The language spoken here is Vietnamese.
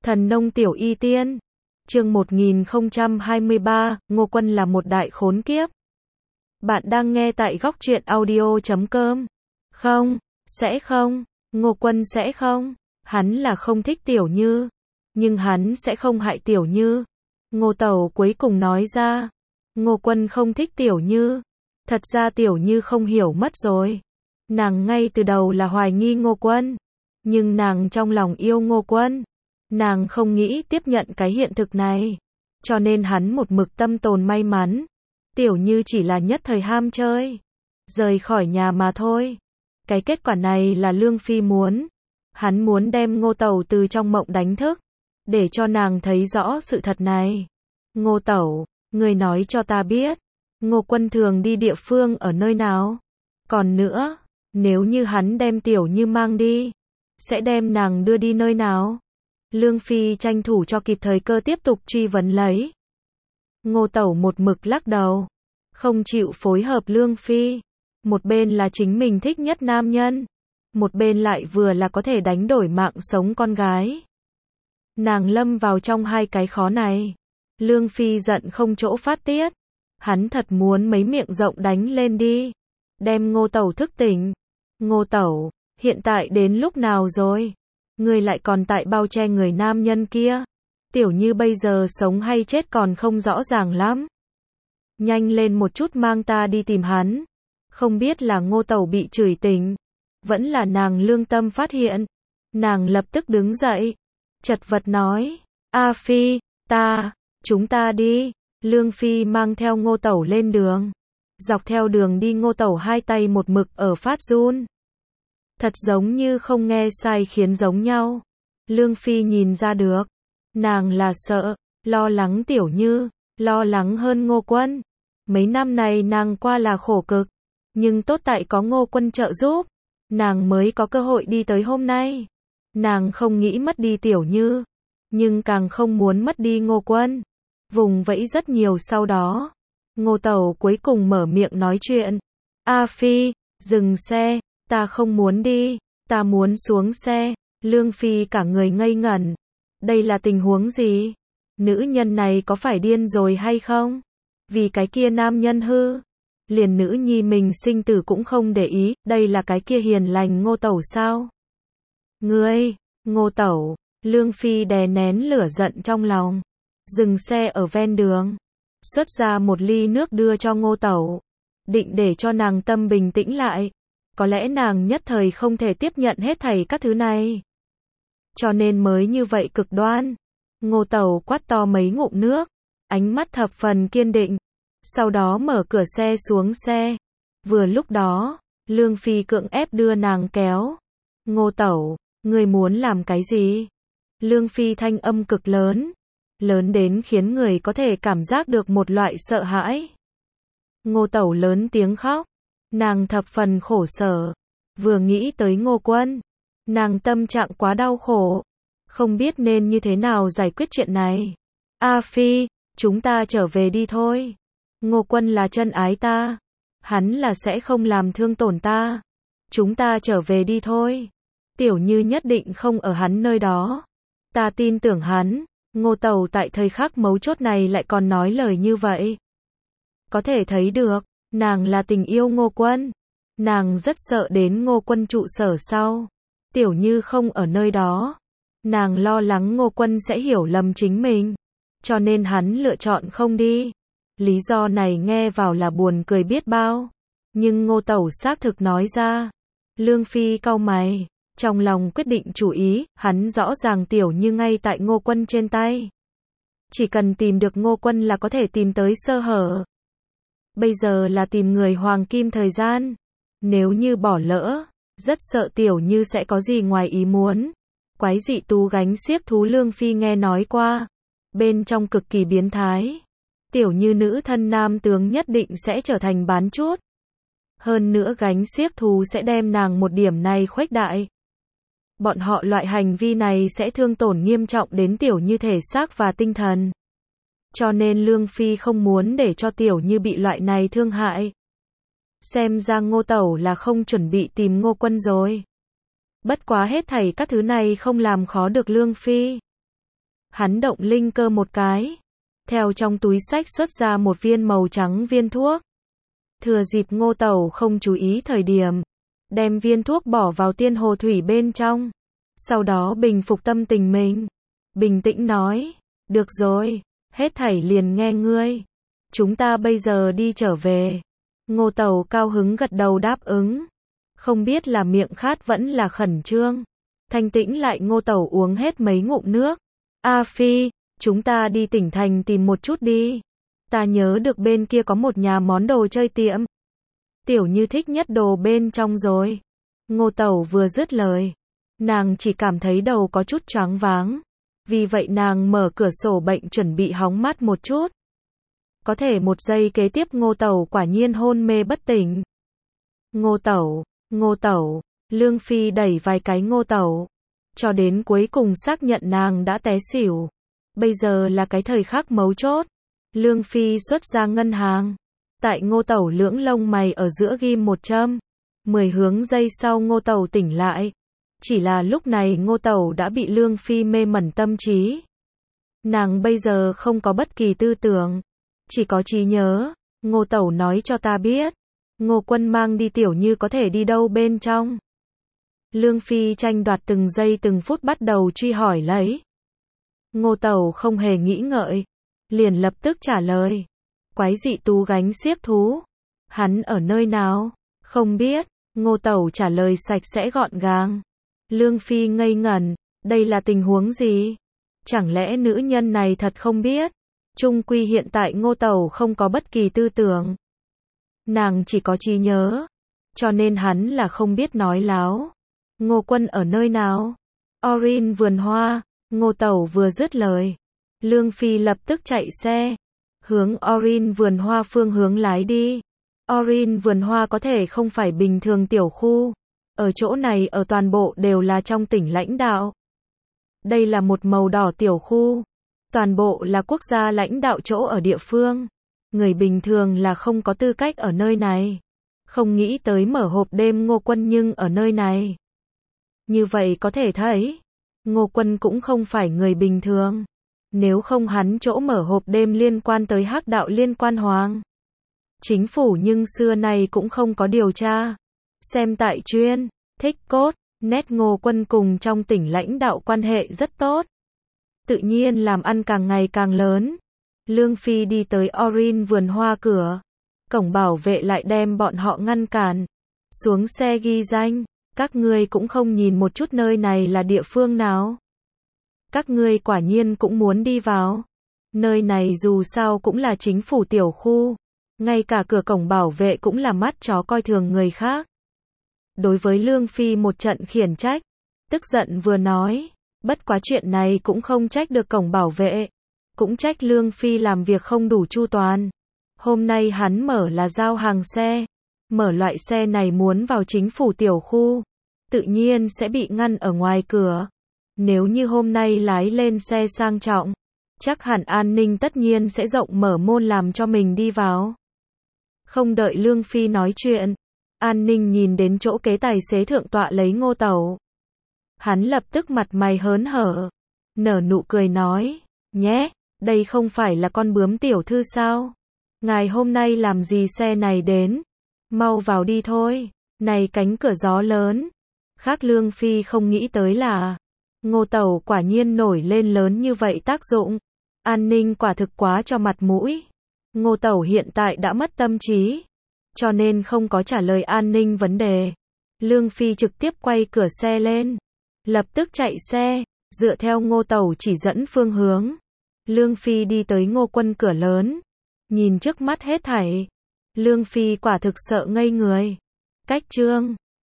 Thần nông tiểu y tiên. Chương 1023, Ngô Quân là một đại khốn kiếp. Bạn đang nghe tại góc truyện audio.com. Không, sẽ không, Ngô Quân sẽ không. Hắn là không thích Tiểu Như, nhưng hắn sẽ không hại Tiểu Như. Ngô Tẩu cuối cùng nói ra. Ngô Quân không thích Tiểu Như. Thật ra Tiểu Như không hiểu mất rồi. Nàng ngay từ đầu là hoài nghi Ngô Quân, nhưng nàng trong lòng yêu Ngô Quân. Nàng không nghĩ tiếp nhận cái hiện thực này, cho nên hắn một mực tâm tồn may mắn. Tiểu Như chỉ là nhất thời ham chơi, rời khỏi nhà mà thôi. Cái kết quả này là Lương Phi muốn. Hắn muốn đem Ngô Tẩu từ trong mộng đánh thức, để cho nàng thấy rõ sự thật này. Ngô Tẩu, người nói cho ta biết, Ngô Quân thường đi địa phương ở nơi nào? Còn nữa, nếu như hắn đem Tiểu Như mang đi, sẽ đem nàng đưa đi nơi nào? Lương Phi tranh thủ cho kịp thời cơ tiếp tục truy vấn lấy. Ngô Tẩu một mực lắc đầu, không chịu phối hợp Lương Phi. Một bên là chính mình thích nhất nam nhân, một bên lại vừa là có thể đánh đổi mạng sống con gái. Nàng lâm vào trong hai cái khó này. Lương Phi giận không chỗ phát tiết. Hắn thật muốn mấy miệng rộng đánh lên đi, đem Ngô Tẩu thức tỉnh. Ngô Tẩu, hiện tại đến lúc nào rồi? Ngươi lại còn tại bao che người nam nhân kia. Tiểu Như bây giờ sống hay chết còn không rõ ràng lắm. Nhanh lên một chút mang ta đi tìm hắn. Không biết là Ngô Tẩu bị chửi tỉnh, vẫn là nàng lương tâm phát hiện. Nàng lập tức đứng dậy, chật vật nói, A Phi, chúng ta đi. Lương Phi mang theo Ngô Tẩu lên đường. Dọc theo đường đi Ngô Tẩu hai tay một mực ở phát run. Thật giống như không nghe sai khiến giống nhau. Lương Phi nhìn ra được. Nàng là sợ, lo lắng Tiểu Như, lo lắng hơn Ngô Quân. Mấy năm này nàng qua là khổ cực, nhưng tốt tại có Ngô Quân trợ giúp, nàng mới có cơ hội đi tới hôm nay. Nàng không nghĩ mất đi Tiểu Như, nhưng càng không muốn mất đi Ngô Quân. Vùng vẫy rất nhiều sau đó, Ngô Tẩu cuối cùng mở miệng nói chuyện. A Phi, dừng xe, ta không muốn đi, ta muốn xuống xe. Lương Phi cả người ngây ngẩn. Đây là tình huống gì? Nữ nhân này có phải điên rồi hay không? Vì cái kia nam nhân hư, liền nữ nhi mình sinh tử cũng không để ý. Đây là cái kia hiền lành Ngô Tẩu sao? Ngươi, Ngô Tẩu. Lương Phi đè nén lửa giận trong lòng, dừng xe ở ven đường, xuất ra một ly nước đưa cho Ngô Tẩu, định để cho nàng tâm bình tĩnh lại. Có lẽ nàng nhất thời không thể tiếp nhận hết thảy các thứ này, cho nên mới như vậy cực đoan. Ngô Tẩu quát to mấy ngụm nước, ánh mắt thập phần kiên định, sau đó mở cửa xe xuống xe. Vừa lúc đó, Lương Phi cưỡng ép đưa nàng kéo. Ngô Tẩu, ngươi muốn làm cái gì? Lương Phi thanh âm cực lớn, lớn đến khiến người có thể cảm giác được một loại sợ hãi. Ngô Tẩu lớn tiếng khóc, nàng thập phần khổ sở. Vừa nghĩ tới Ngô Quân, nàng tâm trạng quá đau khổ, không biết nên như thế nào giải quyết chuyện này. A Phi, chúng ta trở về đi thôi. Ngô Quân là chân ái ta, hắn là sẽ không làm thương tổn ta. Chúng ta trở về đi thôi. Tiểu Như nhất định không ở hắn nơi đó. Ta tin tưởng hắn. Ngô Tẩu tại thời khắc mấu chốt này lại còn nói lời như vậy. Có thể thấy được, nàng là tình yêu Ngô Quân. Nàng rất sợ đến Ngô Quân trụ sở sau. Tiểu Như không ở nơi đó. Nàng lo lắng Ngô Quân sẽ hiểu lầm chính mình, cho nên hắn lựa chọn không đi. Lý do này nghe vào là buồn cười biết bao, nhưng Ngô Tẩu xác thực nói ra. Lương Phi cau mày, trong lòng quyết định chủ ý. Hắn rõ ràng Tiểu Như ngay tại Ngô Quân trên tay, chỉ cần tìm được Ngô Quân là có thể tìm tới sơ hở. Bây giờ là tìm người hoàng kim thời gian. Nếu như bỏ lỡ, rất sợ Tiểu Như sẽ có gì ngoài ý muốn. Quái dị tú gánh xiếc thú Lương Phi nghe nói qua, bên trong cực kỳ biến thái. Tiểu Như nữ thân nam tướng nhất định sẽ trở thành bán chút. Hơn nữa gánh xiếc thú sẽ đem nàng một điểm này khuếch đại. Bọn họ loại hành vi này sẽ thương tổn nghiêm trọng đến Tiểu Như thể xác và tinh thần. Cho nên Lương Phi không muốn để cho Tiểu Như bị loại này thương hại. Xem ra Ngô Tẩu là không chuẩn bị tìm Ngô Quân rồi. Bất quá hết thảy các thứ này không làm khó được Lương Phi. Hắn động linh cơ một cái, theo trong túi xách xuất ra một viên màu trắng viên thuốc. Thừa dịp Ngô Tẩu không chú ý thời điểm, đem viên thuốc bỏ vào tiên hồ thủy bên trong. Sau đó bình phục tâm tình mình, bình tĩnh nói, được rồi, hết thảy liền nghe ngươi. Chúng ta bây giờ đi trở về. Ngô Tẩu cao hứng gật đầu đáp ứng. Không biết là miệng khát vẫn là khẩn trương. Thanh tĩnh lại Ngô Tẩu uống hết mấy ngụm nước. A Phi, chúng ta đi tỉnh thành tìm một chút đi. Ta nhớ được bên kia có một nhà món đồ chơi tiệm. Tiểu Như thích nhất đồ bên trong rồi. Ngô Tẩu vừa dứt lời, nàng chỉ cảm thấy đầu có chút choáng váng. Vì vậy nàng mở cửa sổ bệnh chuẩn bị hóng mát một chút. Có thể một giây kế tiếp Ngô Tẩu quả nhiên hôn mê bất tỉnh. Ngô Tẩu, Lương Phi đẩy vài cái Ngô Tẩu, cho đến cuối cùng xác nhận nàng đã té xỉu. Bây giờ là cái thời khắc mấu chốt. Lương Phi xuất ra ngân hàng. Tại Ngô Tẩu lưỡng lông mày ở giữa ghim một châm. 10 hướng giây sau Ngô Tẩu tỉnh lại. Chỉ là lúc này Ngô Tẩu đã bị Lương Phi mê mẩn tâm trí. Nàng bây giờ không có bất kỳ tư tưởng, chỉ có trí nhớ. Ngô Tẩu nói cho ta biết, Ngô Quân mang đi Tiểu Như có thể đi đâu bên trong. Lương Phi tranh đoạt từng giây từng phút bắt đầu truy hỏi lấy. Ngô Tẩu không hề nghĩ ngợi, liền lập tức trả lời. Quái dị tú gánh xiếc thú. Hắn ở nơi nào? Không biết. Ngô Tẩu trả lời sạch sẽ gọn gàng. Lương Phi ngây ngẩn, đây là tình huống gì? Chẳng lẽ nữ nhân này thật không biết? Chung quy hiện tại Ngô Tẩu không có bất kỳ tư tưởng. Nàng chỉ có trí nhớ, cho nên hắn là không biết nói láo. Ngô Quân ở nơi nào? Orin vườn hoa. Ngô Tẩu vừa dứt lời, Lương Phi lập tức chạy xe, hướng Orin vườn hoa phương hướng lái đi. Orin vườn hoa có thể không phải bình thường tiểu khu. Ở chỗ này ở toàn bộ đều là trong tỉnh lãnh đạo. Đây là một màu đỏ tiểu khu. Toàn bộ là quốc gia lãnh đạo chỗ ở địa phương. Người bình thường là không có tư cách ở nơi này. Không nghĩ tới mở hộp đêm Ngô Quân nhưng ở nơi này. Như vậy có thể thấy, Ngô Quân cũng không phải người bình thường. Nếu không hắn chỗ mở hộp đêm liên quan tới hắc đạo liên quan hoàng. Chính phủ nhưng xưa này cũng không có điều tra. Xem tại chuyên, thích cốt, nét Ngô Quân cùng trong tỉnh lãnh đạo quan hệ rất tốt. Tự nhiên làm ăn càng ngày càng lớn. Lương Phi đi tới Orin vườn hoa cửa. Cổng bảo vệ lại đem bọn họ ngăn cản. Xuống xe ghi danh. Các ngươi cũng không nhìn một chút nơi này là địa phương nào. Các ngươi quả nhiên cũng muốn đi vào. Nơi này dù sao cũng là chính phủ tiểu khu. Ngay cả cửa cổng bảo vệ cũng là mắt chó coi thường người khác. Đối với Lương Phi một trận khiển trách. Tức giận vừa nói. Bất quá chuyện này cũng không trách được cổng bảo vệ. Cũng trách Lương Phi làm việc không đủ chu toàn. Hôm nay hắn mở là giao hàng xe. Mở loại xe này muốn vào chính phủ tiểu khu. Tự nhiên sẽ bị ngăn ở ngoài cửa. Nếu như hôm nay lái lên xe sang trọng. Chắc hẳn an ninh tất nhiên sẽ rộng mở môn làm cho mình đi vào. Không đợi Lương Phi nói chuyện. An ninh nhìn đến chỗ kế tài xế thượng tọa lấy Ngô Tẩu. Hắn lập tức mặt mày hớn hở. Nở nụ cười nói. Nhé, đây không phải là con bướm tiểu thư sao? Ngài hôm nay làm gì xe này đến? Mau vào đi thôi. Này cánh cửa gió lớn. Khác Lương Phi không nghĩ tới là Ngô Tẩu quả nhiên nổi lên lớn như vậy tác dụng. An ninh quả thực quá cho mặt mũi. Ngô Tẩu hiện tại đã mất tâm trí, cho nên không có trả lời an ninh vấn đề. Lương Phi trực tiếp quay cửa xe lên, lập tức chạy xe, dựa theo Ngô Tẩu chỉ dẫn phương hướng. Lương Phi đi tới Ngô Quân cửa lớn, nhìn trước mắt hết thảy. Lương Phi quả thực sợ ngây người. Cách chương